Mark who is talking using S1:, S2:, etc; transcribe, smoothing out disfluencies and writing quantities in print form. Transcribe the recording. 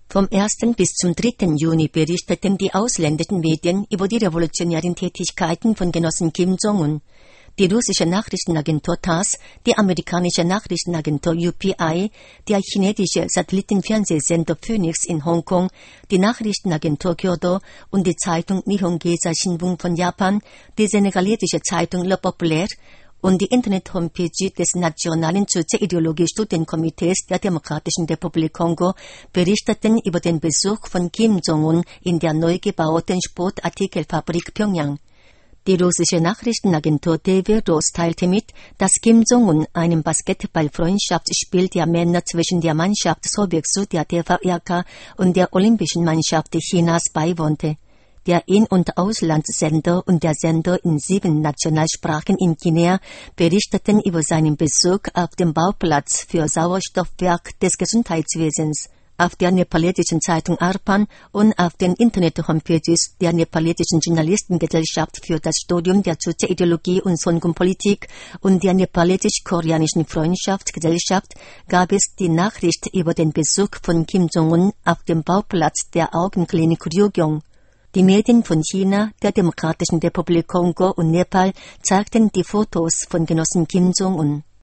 S1: Vom 1. bis zum 3. Juni berichteten die ausländischen Medien über die revolutionären Tätigkeiten von Genossen Kim Jong-un. Die russische Nachrichtenagentur TASS, die amerikanische Nachrichtenagentur UPI, der chinesische Satellitenfernsehsender Phoenix in Hongkong, die Nachrichtenagentur Kyodo und die Zeitung Nihon Keizai Shinbun von Japan, die senegalesische Zeitung Le Populaire und die Internet-Homepage des Nationalen Sozialideologie-Studienkomitees der Demokratischen Republik Kongo berichteten über den Besuch von Kim Jong-un in der neu gebauten Sportartikelfabrik Pyongyang. Die russische Nachrichtenagentur TV-ROS teilte mit, dass Kim Jong-un einem Basketball-Freundschaftsspiel der Männer zwischen der Mannschaft Sowjetsu der TVRK und der Olympischen Mannschaft Chinas beiwohnte. Der In- und Auslandssender und der Sender in 7 Nationalsprachen in Guinea berichteten über seinen Besuch auf dem Bauplatz für Sauerstoffwerk des Gesundheitswesens. Auf der nepalesischen Zeitung Arpan und auf den Internet-Homepages der nepalesischen Journalistengesellschaft für das Studium der Sozialideologie und Songun-Politik und der nepalesisch-koreanischen Freundschaftsgesellschaft gab es die Nachricht über den Besuch von Kim Jong-un auf dem Bauplatz der Augenklinik Ryugyong. Die Medien von China, der Demokratischen Republik Kongo und Nepal zeigten die Fotos von Genossen Kim Jong-un.